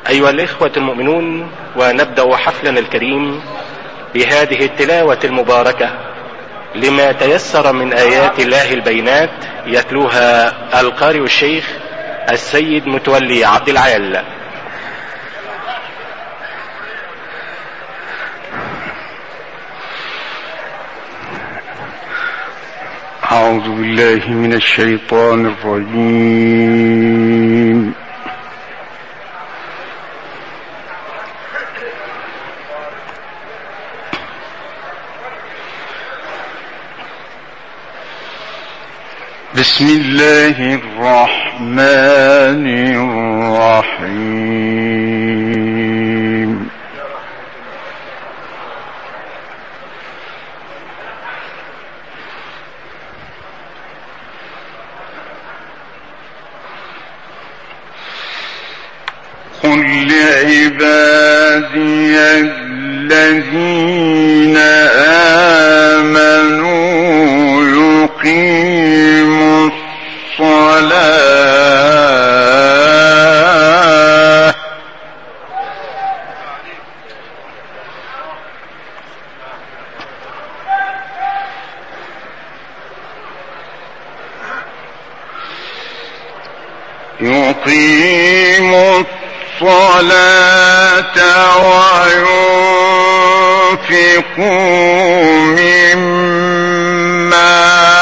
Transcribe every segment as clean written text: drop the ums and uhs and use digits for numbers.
أيها الإخوة المؤمنون، ونبدأ حفلنا الكريم بهذه التلاوة المباركة لما تيسر من آيات الله البينات، يتلوها القارئ الشيخ السيد متولي عبد العال. أعوذ بالله من الشيطان الرجيم. بسم الله الرحمن الرحيم. قل لعبادي الذين آمنوا يقيموا الصلاة وينفقوا مما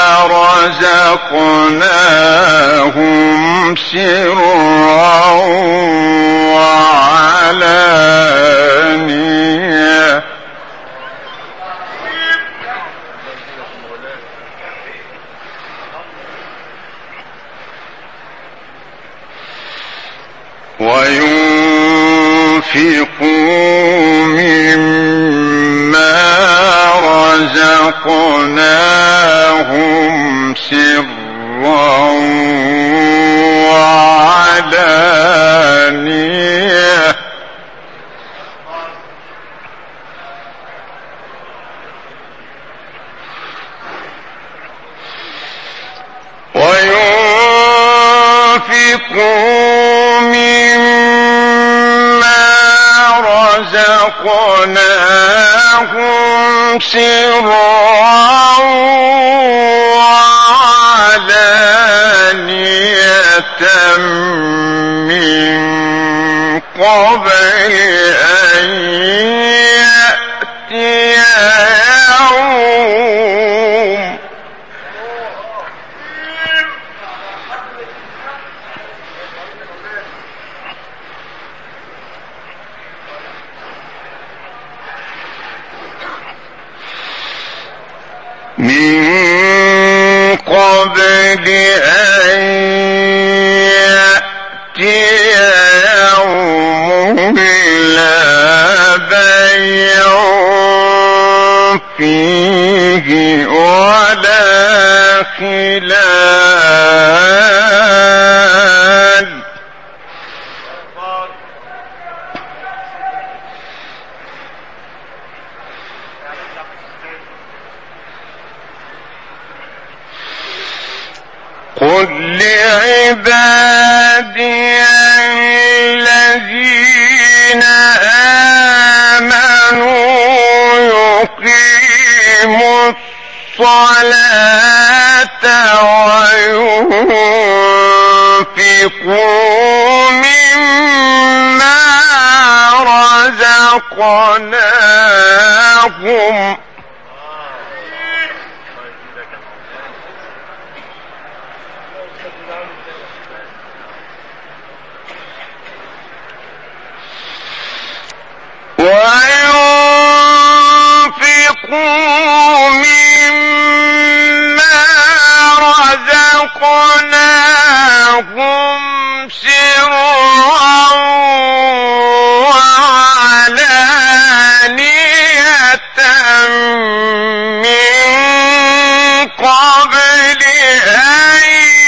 رزقناهم سرا وعلانية رزقناهم سرا وعلانية رزقناهم سرا وعلانية من قبل أن يأتي يوم لا بيع فيه ولا خلال قل لعبادي الذين آمنوا يقيموا الصلاة وينفقوا مما رزقناهم سرا وعلانية من قبل أن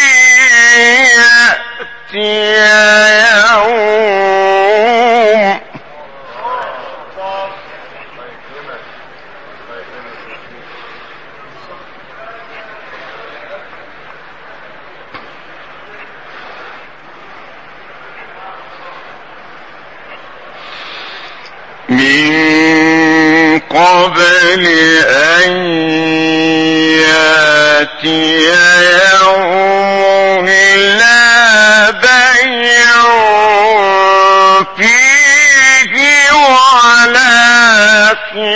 يأتي يوم من قبل أن يأتي يوم لا بيع فيه ولا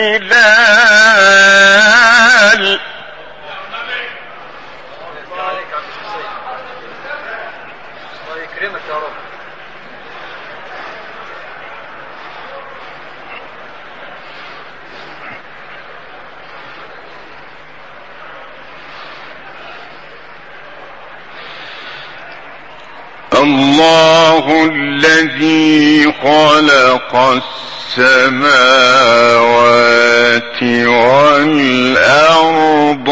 خلال. الله الذي خلق السماوات والأرض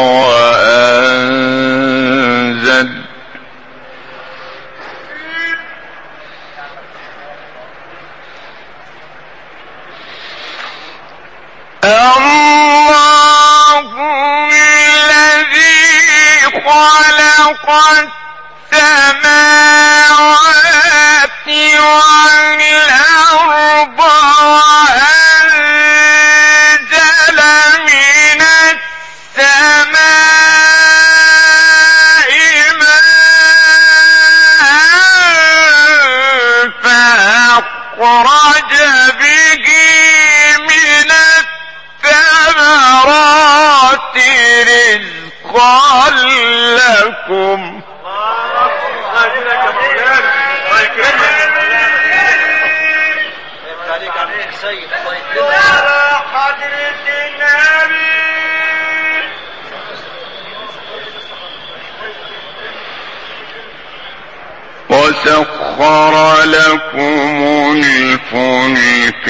وأنزل السماوات والأرض وأنزل من السماء ماء فأخرج به من الثمرات رزقا لكم. وسخر لكم الفلك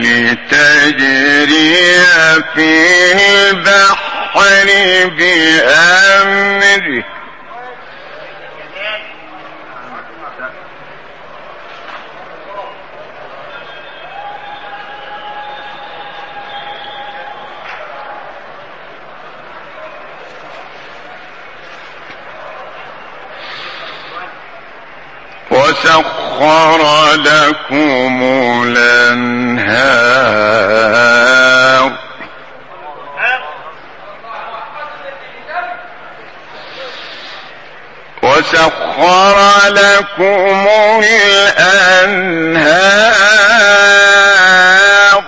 لتجري في البحر بأمره وسخر لكم الأنهار وسخر لكم الأنهار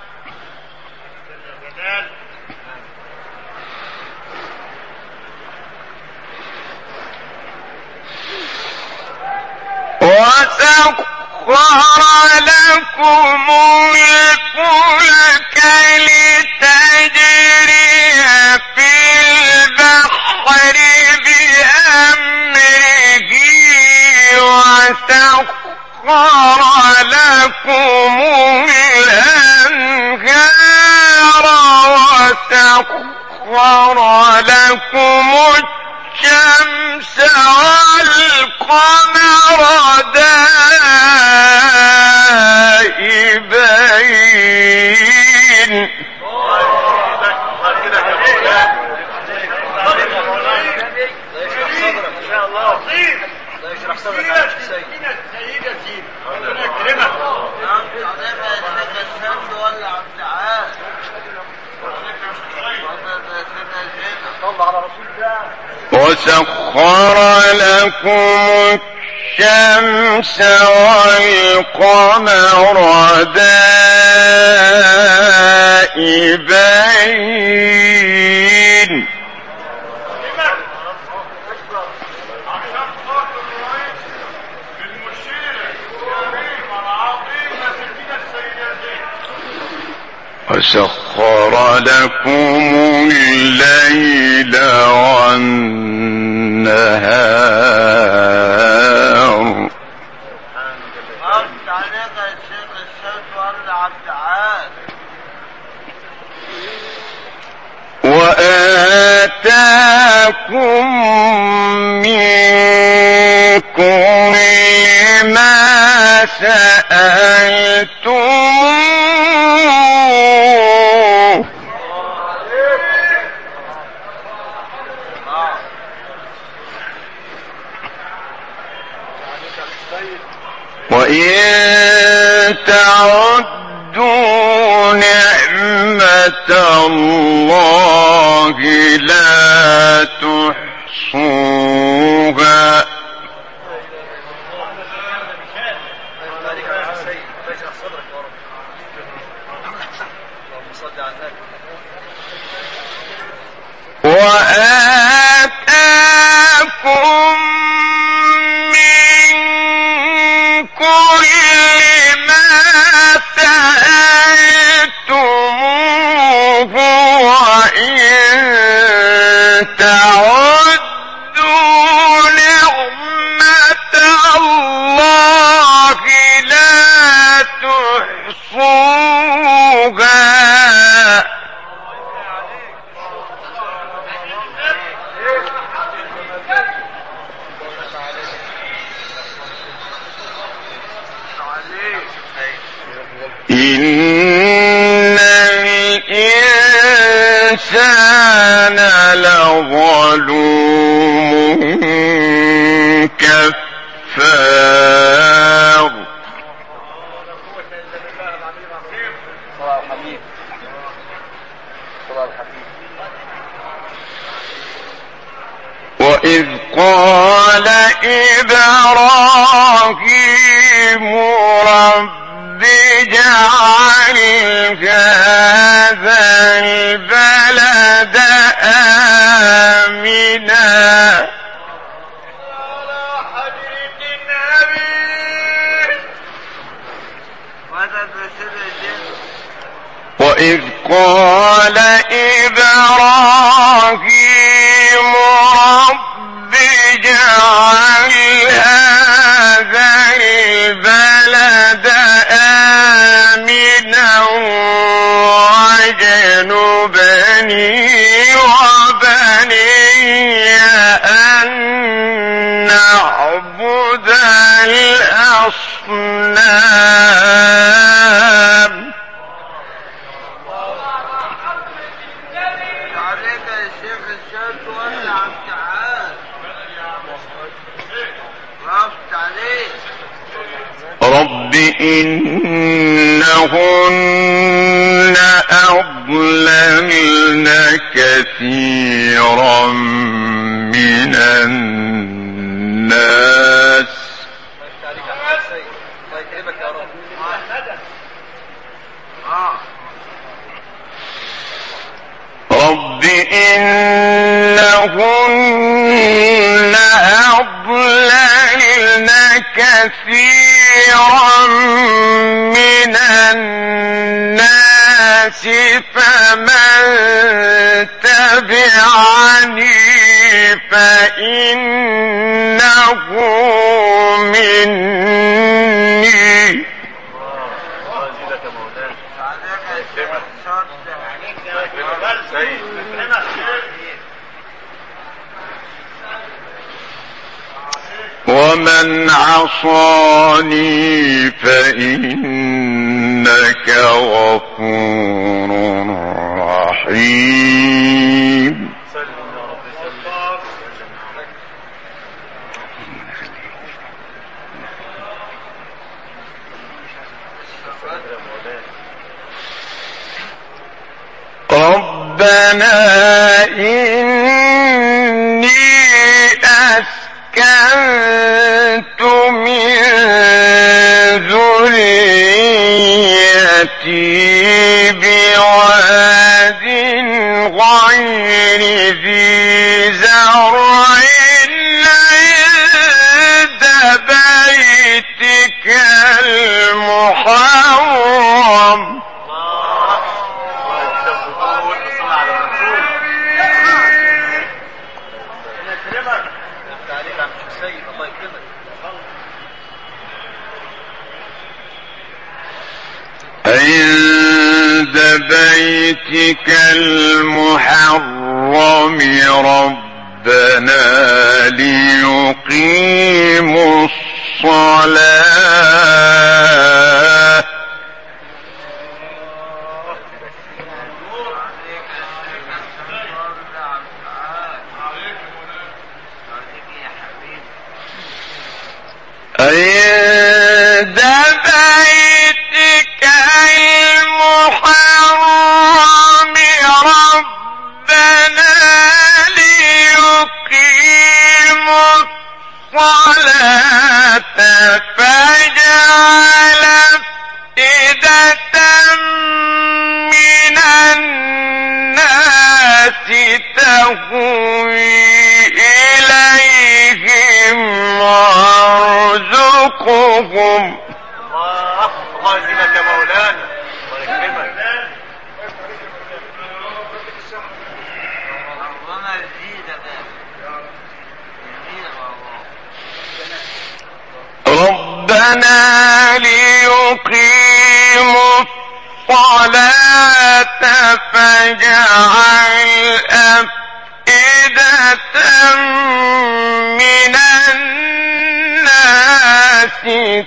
وسخر لكم الفلك لتجري في البحر بأمره وسخر لكم الأنهار وسخر لكم الشمس والقمر دائبين وسخر لكم الشمس والقمر دائبين وسخر لكم الليل والنهار وآتاكم من كل ما سألتموه وإن تعدوا الله لا تحصوها وآتاكم من كل ما سألتموه وإن تعدوا نعمة الله لا تحصوها إن الإنسان لظلوم كفار وإذ قال إبراهيم رب اجعل هذا البلد آمنا وإذ قال إبراهيم رب اجعل هذا البلد آمنا واجنبني وبني أن نعبد الأصنام رب إنهن أضللن كثيرا من الناس رب إنهن أضللن كثيرا من الناس فمن تبعني فإنه مني ومن عصاني فإنك غفور رحيم ربنا إني أسكنت من ذريتي بواد غير ذي زرع عند بيتك المحرم عند بيتك المحرم ربنا ليقيموا الصلاة عند بيتك المحرم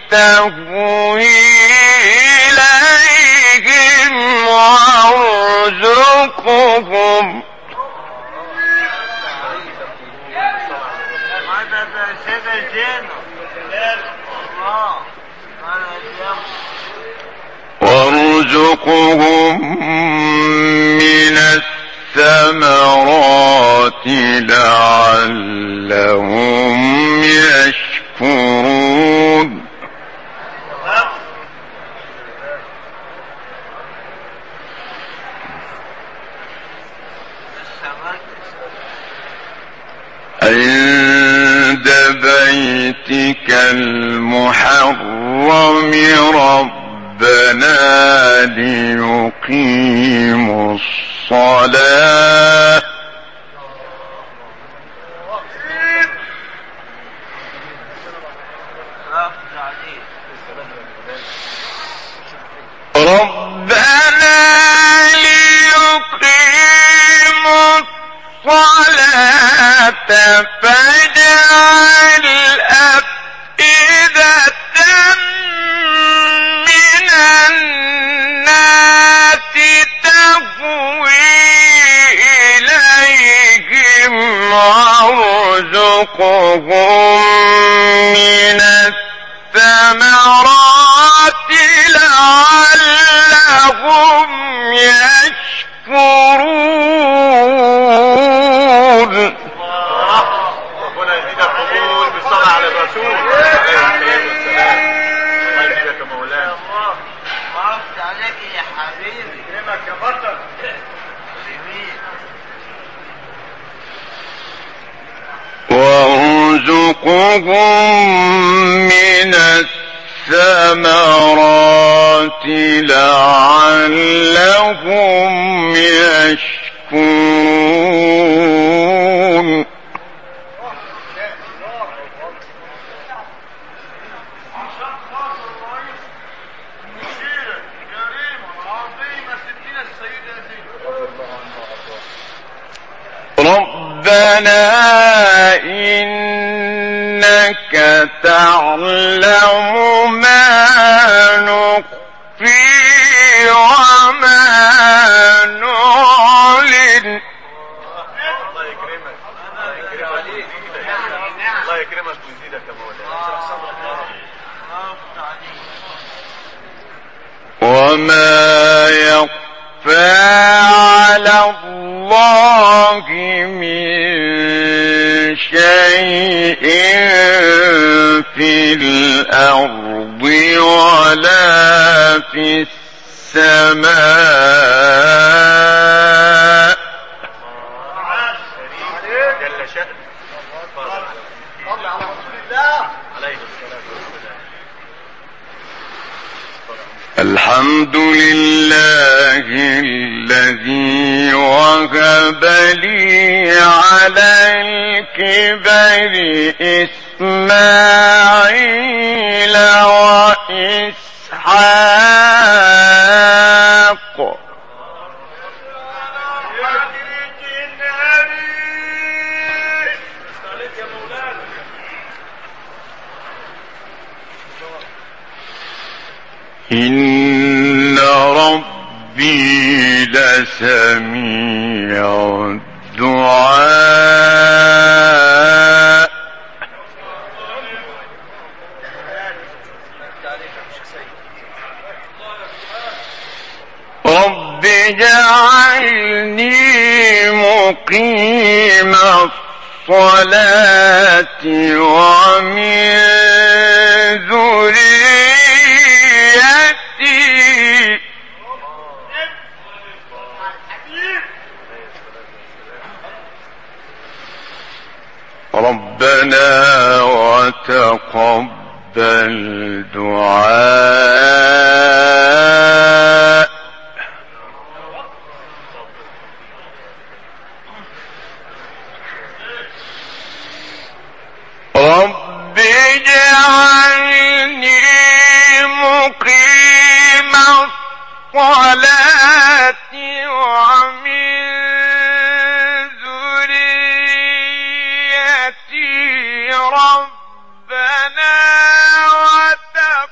تهوي إليهم وارزقهم من الثمرات لعلهم يشكرون عند بيتك المحرم ربنا ليقيموا الصلاة فاجعل أفئدة من الناس تهوي إليهم وارزقهم من الثمرات لعلهم يشكرون. ربنا يزيدك قبول بالصلاة على الرسول عليه الصلاة والسلام. الله يزيدك يا مولانا. وقفت عليك يا حبيبي. يكرمك يا بطل. وارزقهم من الثمرات لعلهم يشكرون. ربنا إنك تعلم ما نخفي وما نعلن. الله يكرمك. الله يكرمك ويزيدك يا مولانا. وما يخفى على الله من شيء في الأرض ولا في السماء. جل شأنه. صلى على رسول الله عليه الصلاة والسلام. الحمد لله الذي وهب لي على الكبر إسماعيل وإسحاق. إن ربي لسميع الدعاء. رب اجعلني مقيم الصلاة ومن ذريتي ربنا وتقبل دعاء. رب اجعلني مقيم الصلاة ومن ذريتي ربنا وتقبل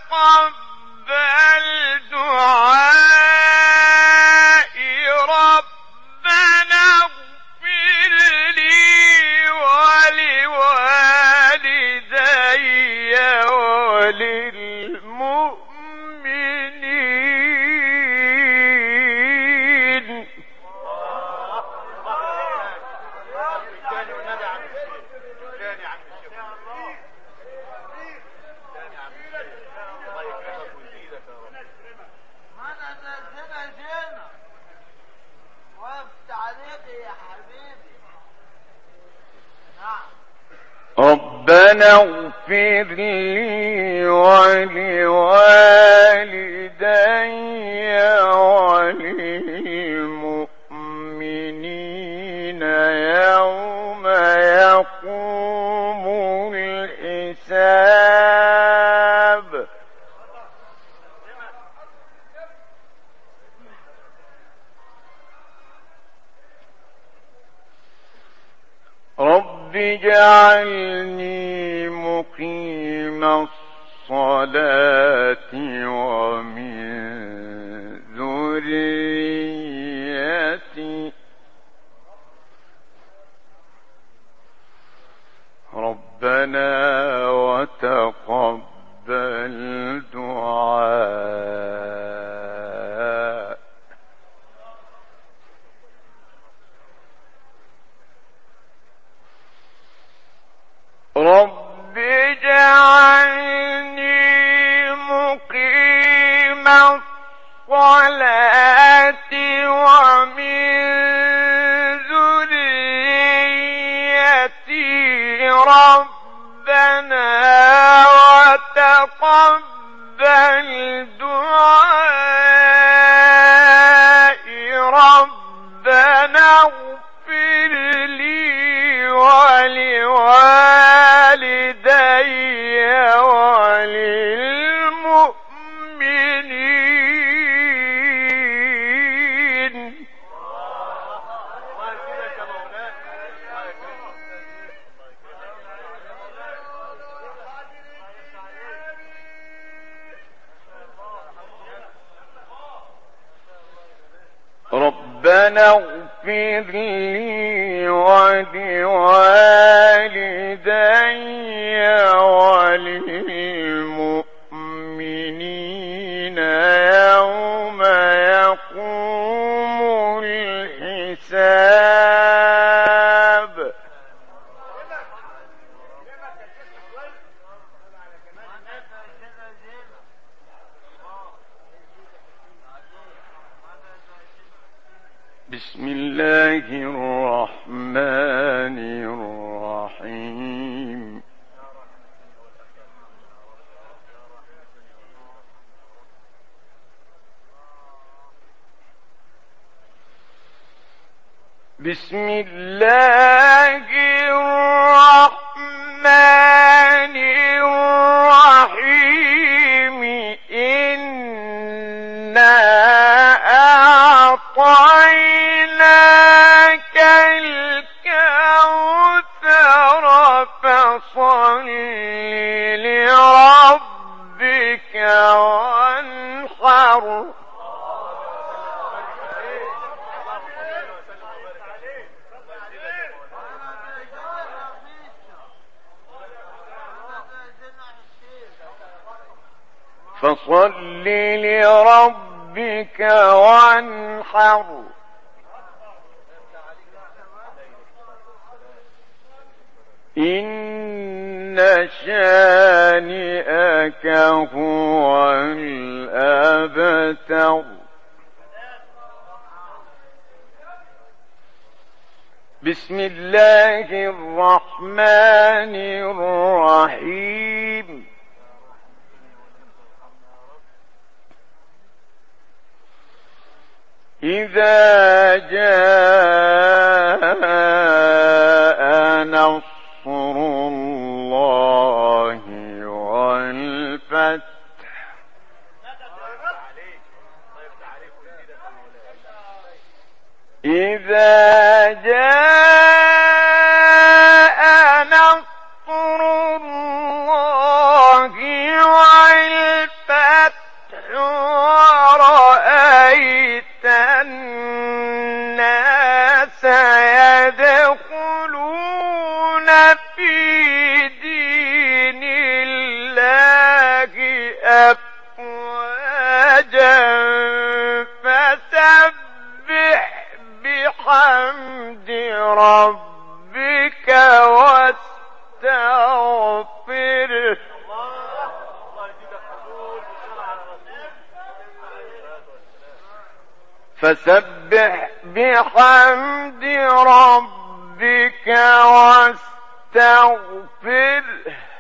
ربنا اغفر لي ولوالدي وللمؤمنين يوم يقوم الحساب. رب اجعلني مقيم الصلاة ومن ذريتي ربنا وتقبل دعاء. رب اجعلني مقيم الصلاة ومن ذريتي ربنا وتقبل دعائي. ربنا اغفر لي ولوالدي وللمؤمنين. ربنا اغفر لي ولوالدي وللمؤمنين يوم يقوم الحساب. بسم الله الرحمن الرحيم. بسم الله الرحمن الرحيم. إنا أعطيناك الكوثر فصل لربك وانحر. فصل لربك وانحر. إن شانئك هو الأبتر. بسم الله الرحمن الرحيم. إذا جاء نصر الله والفتح إذا جاء نصر الله والفتح ورأيت الناس يدخلون في دين الله أفواجا فسبح بحمد ربك واستغفره. فسبح بحمد ربك واستغفره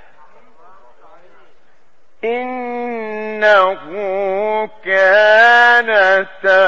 إنه كان